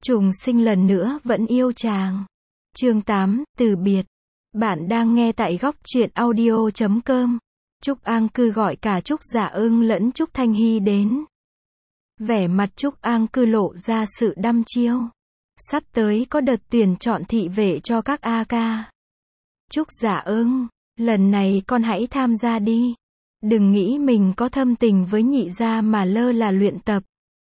Trùng sinh lần nữa vẫn yêu chàng. Chương 8, từ biệt. Bạn đang nghe tại góc truyện audio.com. Trúc An Cư gọi cả Trúc Dạ Ưng lẫn Trúc Thanh Hy đến. Vẻ mặt Trúc An Cư lộ ra sự đăm chiêu. Sắp tới có đợt tuyển chọn thị vệ cho các A ca. Trúc Dạ Ưng, lần này con hãy tham gia đi. Đừng nghĩ mình có thâm tình với nhị gia mà lơ là luyện tập.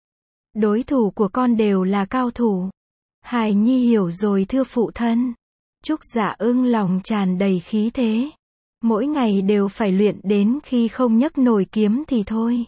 Đối thủ của con đều là cao thủ. Hài Nhi hiểu rồi thưa phụ thân. Trúc Dạ Ưng lòng tràn đầy khí thế. Mỗi ngày đều phải luyện đến khi không nhấc nổi kiếm thì thôi.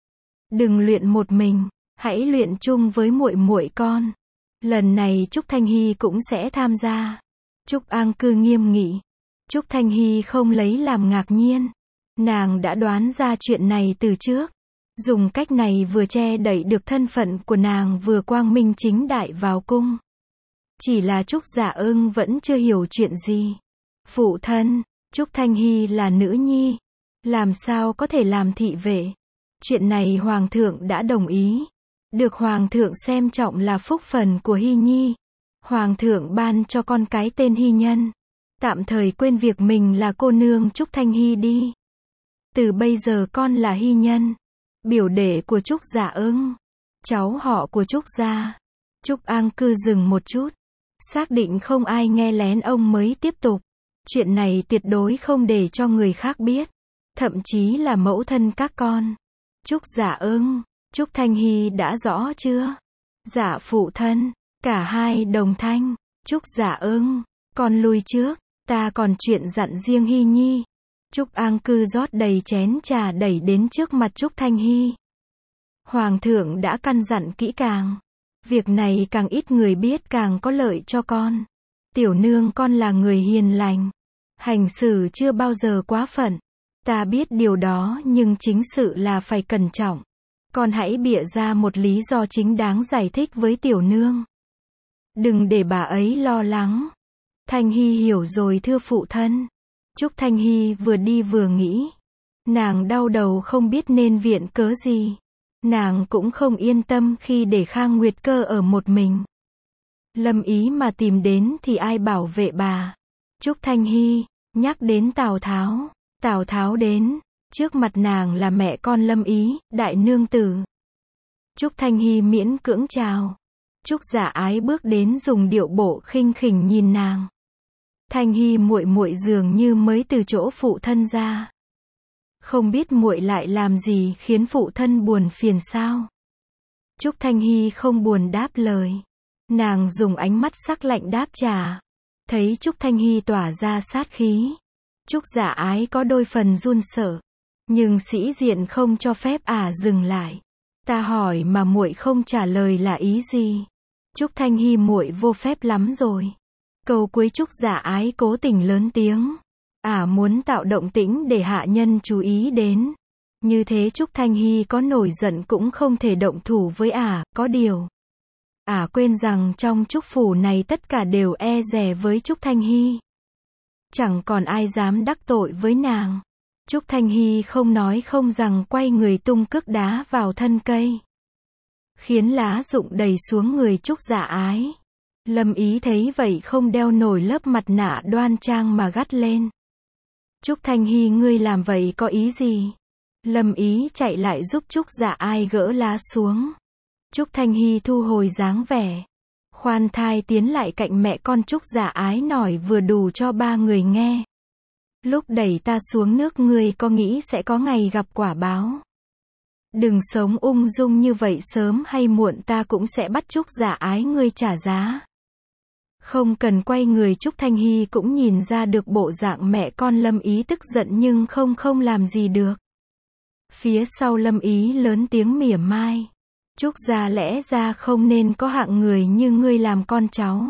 Đừng luyện một mình, hãy luyện chung với muội muội con. Lần này Trúc Thanh Hy cũng sẽ tham gia. Trúc An Cư nghiêm nghị. Trúc Thanh Hy không lấy làm ngạc nhiên. Nàng đã đoán ra chuyện này từ trước. Dùng cách này vừa che đậy được thân phận của nàng vừa quang minh chính đại vào cung. Chỉ là Trúc Dạ Ưng vẫn chưa hiểu chuyện gì. Phụ thân, Trúc Thanh Hy là nữ nhi. Làm sao có thể làm thị vệ? Chuyện này Hoàng thượng đã đồng ý. Được Hoàng thượng xem trọng là phúc phần của Hy Nhi. Hoàng thượng ban cho con cái tên Hy Nhân. Tạm thời quên việc mình là cô nương Trúc Thanh Hy đi. Từ bây giờ con là Hy Nhân. Biểu đệ của Trúc Dạ Ưng. Cháu họ của Trúc gia. Trúc An Cư dừng một chút. Xác định không ai nghe lén ông mới tiếp tục. Chuyện này tuyệt đối không để cho người khác biết. Thậm chí là mẫu thân các con. Trúc Dạ Ưng, Trúc Thanh Hy đã rõ chưa? Dạ phụ thân. Cả hai đồng thanh. Trúc Dạ Ưng, con lui trước. Ta còn chuyện dặn riêng Hy Nhi. Trúc An Cư rót đầy chén trà đẩy đến trước mặt Trúc Thanh Hy. Hoàng thượng đã căn dặn kỹ càng. Việc này càng ít người biết càng có lợi cho con. Tiểu nương con là người hiền lành. Hành xử chưa bao giờ quá phận. Ta biết điều đó nhưng chính sự là phải cẩn trọng. Con hãy bịa ra một lý do chính đáng giải thích với tiểu nương. Đừng để bà ấy lo lắng. Thanh Hy hiểu rồi thưa phụ thân. Trúc Thanh Hy vừa đi vừa nghĩ. Nàng đau đầu không biết nên viện cớ gì. Nàng cũng không yên tâm khi để Khang Nguyệt Cơ ở một mình. Lâm Ý mà tìm đến thì ai bảo vệ bà? Trúc Thanh Hy nhắc đến Tào Tháo. Tào Tháo đến. Trước mặt nàng là mẹ con Lâm Ý, đại nương tử. Trúc Thanh Hy miễn cưỡng chào. Trúc Dạ Ái bước đến dùng điệu bộ khinh khỉnh nhìn nàng. Thanh Hy muội muội dường như mới từ chỗ phụ thân ra. Không biết muội lại làm gì khiến phụ thân buồn phiền sao? Trúc Thanh Hy không buồn đáp lời. Nàng dùng ánh mắt sắc lạnh đáp trả. Thấy Trúc Thanh Hy tỏa ra sát khí. Trúc Dạ Ái có đôi phần run sợ. Nhưng sĩ diện không cho phép dừng lại. Ta hỏi mà muội không trả lời là ý gì? Trúc Thanh Hy muội vô phép lắm rồi. Câu cuối Trúc Dạ Ái cố tình lớn tiếng. Muốn tạo động tĩnh để hạ nhân chú ý đến. Như thế Trúc Thanh Hy có nổi giận cũng không thể động thủ với có điều. Quên rằng trong Trúc phủ này tất cả đều e dè với Trúc Thanh Hy. Chẳng còn ai dám đắc tội với nàng. Trúc Thanh Hy không nói không rằng quay người tung cước đá vào thân cây. Khiến lá rụng đầy xuống người Trúc Dạ Ái. Lâm Ý thấy vậy không đeo nổi lớp mặt nạ đoan trang mà gắt lên. Trúc Thanh Hy ngươi làm vậy có ý gì? Lâm Ý chạy lại giúp Trúc Dạ Ái gỡ lá xuống. Trúc Thanh Hy thu hồi dáng vẻ. Khoan thai tiến lại cạnh mẹ con Trúc Dạ Ái nói vừa đủ cho ba người nghe. Lúc đẩy ta xuống nước ngươi có nghĩ sẽ có ngày gặp quả báo. Đừng sống ung dung như vậy, sớm hay muộn ta cũng sẽ bắt Trúc Dạ Ái ngươi trả giá. Không cần quay người. Trúc Thanh Hy cũng nhìn ra được bộ dạng mẹ con Lâm Ý tức giận nhưng không làm gì được. Phía sau Lâm Ý lớn tiếng mỉa mai. Trúc gia lẽ ra không nên có hạng người như ngươi làm con cháu.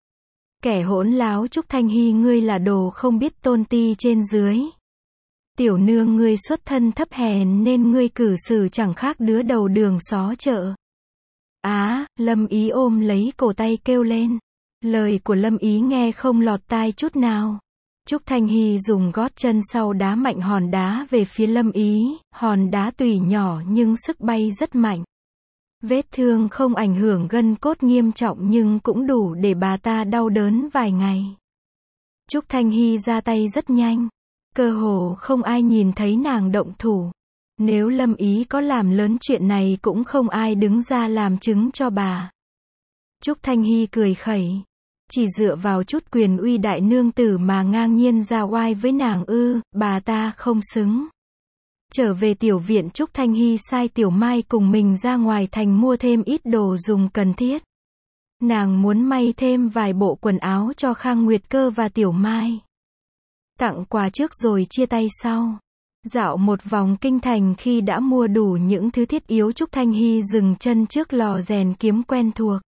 Kẻ hỗn láo Trúc Thanh Hy ngươi là đồ không biết tôn ti trên dưới. Tiểu nương ngươi xuất thân thấp hèn nên ngươi cử xử chẳng khác đứa đầu đường xó chợ. Lâm Ý ôm lấy cổ tay kêu lên. Lời của Lâm Ý nghe không lọt tai chút nào. Trúc Thanh Hy dùng gót chân sau đá mạnh hòn đá về phía Lâm Ý. Hòn đá tuy nhỏ nhưng sức bay rất mạnh. Vết thương không ảnh hưởng gân cốt nghiêm trọng nhưng cũng đủ để bà ta đau đớn vài ngày. Trúc Thanh Hy ra tay rất nhanh. Cơ hồ không ai nhìn thấy nàng động thủ. Nếu Lâm Ý có làm lớn chuyện này cũng không ai đứng ra làm chứng cho bà. Trúc Thanh Hy cười khẩy. Chỉ dựa vào chút quyền uy đại nương tử mà ngang nhiên ra oai với nàng ư, bà ta không xứng. Trở về tiểu viện, Trúc Thanh Hy sai Tiểu Mai cùng mình ra ngoài thành mua thêm ít đồ dùng cần thiết. Nàng muốn may thêm vài bộ quần áo cho Khang Nguyệt Cơ và Tiểu Mai. Tặng quà trước rồi chia tay sau. Dạo một vòng kinh thành khi đã mua đủ những thứ thiết yếu, Trúc Thanh Hy dừng chân trước lò rèn kiếm quen thuộc.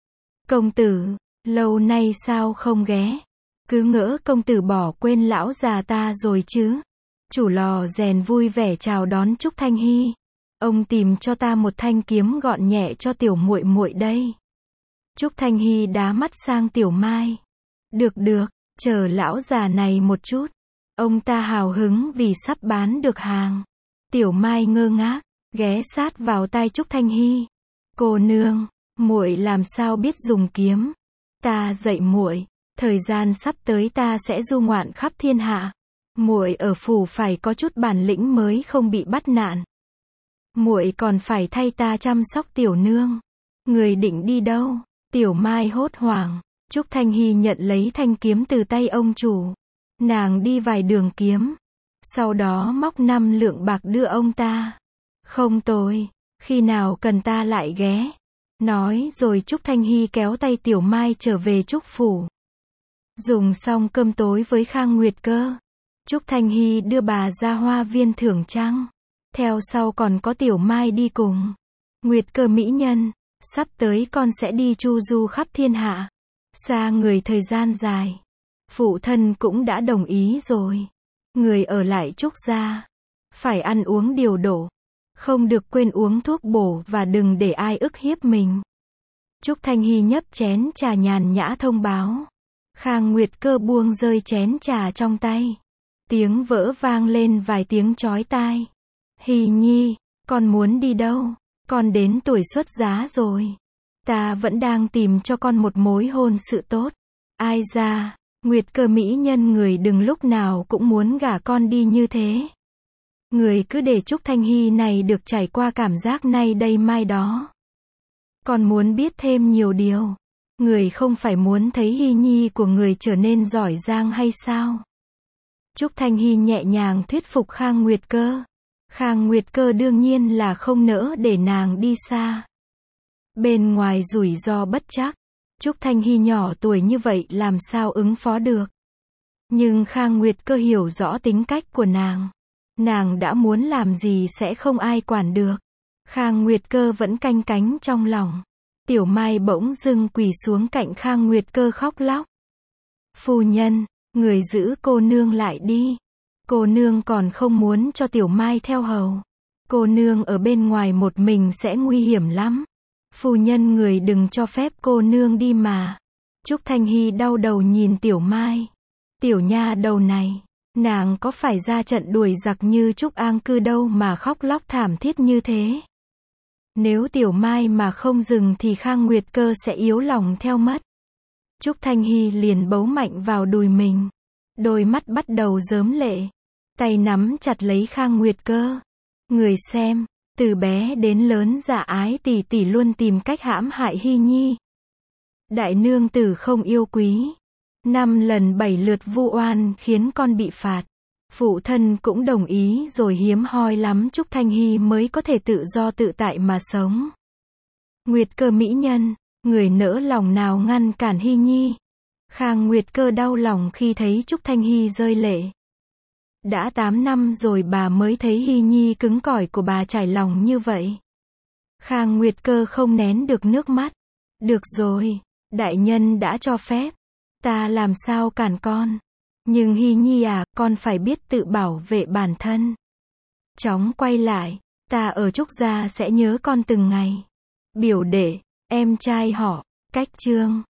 Công tử, lâu nay sao không ghé? Cứ ngỡ công tử bỏ quên lão già ta rồi chứ? Chủ lò rèn vui vẻ chào đón Trúc Thanh Hy. Ông tìm cho ta một thanh kiếm gọn nhẹ cho tiểu muội muội đây. Trúc Thanh Hy đá mắt sang Tiểu Mai. Được được, chờ lão già này một chút. Ông ta hào hứng vì sắp bán được hàng. Tiểu Mai ngơ ngác, ghé sát vào tai Trúc Thanh Hy. Cô nương, muội làm sao biết dùng kiếm? Ta dạy muội, thời gian sắp tới ta sẽ du ngoạn khắp thiên hạ. Muội ở phủ phải có chút bản lĩnh mới không bị bắt nạn. Muội còn phải thay ta chăm sóc tiểu nương. Người định đi đâu? Tiểu Mai hốt hoảng. Trúc Thanh Hy nhận lấy thanh kiếm từ tay ông chủ. Nàng đi vài đường kiếm. Sau đó móc 5 lượng bạc đưa ông ta. Không tồi, khi nào cần ta lại ghé. Nói rồi Trúc Thanh Hy kéo tay Tiểu Mai trở về Trúc phủ. Dùng xong cơm tối với Khang Nguyệt Cơ, Trúc Thanh Hy đưa bà ra hoa viên thưởng trăng. Theo sau còn có Tiểu Mai đi cùng. Nguyệt Cơ mỹ nhân, sắp tới con sẽ đi chu du khắp thiên hạ. Xa người thời gian dài. Phụ thân cũng đã đồng ý rồi. Người ở lại Trúc gia. Phải ăn uống điều độ. Không được quên uống thuốc bổ và đừng để ai ức hiếp mình. Trúc Thanh Hy nhấp chén trà nhàn nhã thông báo. Khang Nguyệt Cơ buông rơi chén trà trong tay. Tiếng vỡ vang lên vài tiếng chói tai. Hy Nhi, con muốn đi đâu? Con đến tuổi xuất giá rồi. Ta vẫn đang tìm cho con một mối hôn sự tốt. Ai ra, Nguyệt Cơ mỹ nhân, người đừng lúc nào cũng muốn gả con đi như thế. Người cứ để Trúc Thanh Hy này được trải qua cảm giác nay đây mai đó. Con muốn biết thêm nhiều điều. Người không phải muốn thấy Hy Nhi của người trở nên giỏi giang hay sao? Trúc Thanh Hy nhẹ nhàng thuyết phục Khang Nguyệt Cơ. Khang Nguyệt Cơ đương nhiên là không nỡ để nàng đi xa. Bên ngoài rủi ro bất trắc. Trúc Thanh Hy nhỏ tuổi như vậy làm sao ứng phó được. Nhưng Khang Nguyệt Cơ hiểu rõ tính cách của nàng. Nàng đã muốn làm gì sẽ không ai quản được. Khang Nguyệt Cơ vẫn canh cánh trong lòng. Tiểu Mai bỗng dưng quỳ xuống cạnh Khang Nguyệt Cơ khóc lóc. Phu nhân, người giữ cô nương lại đi. Cô nương còn không muốn cho Tiểu Mai theo hầu. Cô nương ở bên ngoài một mình sẽ nguy hiểm lắm. Phu nhân, người đừng cho phép cô nương đi mà. Trúc Thanh Hy đau đầu nhìn Tiểu Mai. Tiểu nha đầu này, nàng có phải ra trận đuổi giặc như Trúc An Cư đâu mà khóc lóc thảm thiết như thế. Nếu Tiểu Mai mà không dừng thì Khang Nguyệt Cơ sẽ yếu lòng theo mất. Trúc Thanh Hy liền bấu mạnh vào đùi mình. Đôi mắt bắt đầu rớm lệ. Tay nắm chặt lấy Khang Nguyệt Cơ. Người xem, từ bé đến lớn Dạ Ái tỷ tỷ luôn tìm cách hãm hại Hy Nhi. Đại nương tử không yêu quý. 5 lần 7 lượt vu oan khiến con bị phạt. Phụ thân cũng đồng ý rồi, hiếm hoi lắm Trúc Thanh Hy mới có thể tự do tự tại mà sống. Nguyệt Cơ mỹ nhân, người nỡ lòng nào ngăn cản Hy Nhi. Khang Nguyệt Cơ đau lòng khi thấy Trúc Thanh Hy rơi lệ. Đã 8 năm rồi bà mới thấy Hy Nhi cứng cỏi của bà trải lòng như vậy. Khang Nguyệt Cơ không nén được nước mắt. Được rồi, đại nhân đã cho phép. Ta làm sao cản con. Nhưng Hy Nhi à, con phải biết tự bảo vệ bản thân. Chóng quay lại, ta ở Trúc gia sẽ nhớ con từng ngày. Biểu đệ, em trai họ, cách chương.